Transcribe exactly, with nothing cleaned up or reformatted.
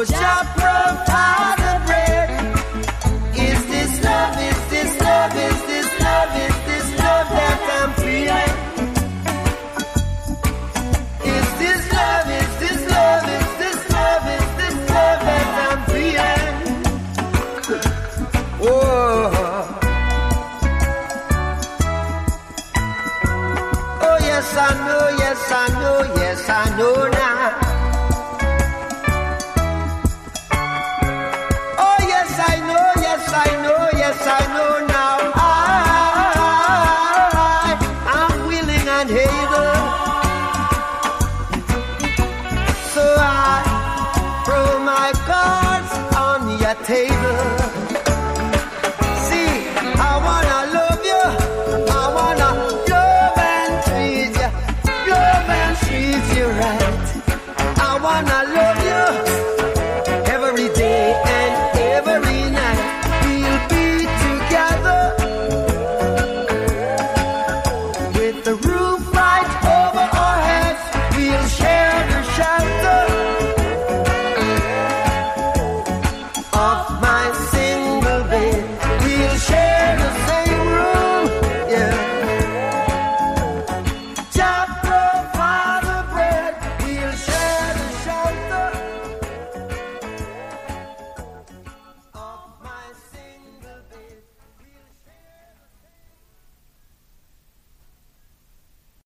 Jah provide the bread. Is this love, is this love, is this love, is this love that I'm feeling? Is this love, is this love, is this love, is this love that I'm feeling? Oh, oh yes I know, yes I know, yes I know now. Oh yes I know, yes I know, yes I know now. I, I'm willing and able, so I throw my cards on your table. See, I wanna love you, I wanna love and treat you, love and treat you right. I wanna love you every day and every night. We'll be together with the roof right over our heads. We'll share the shelter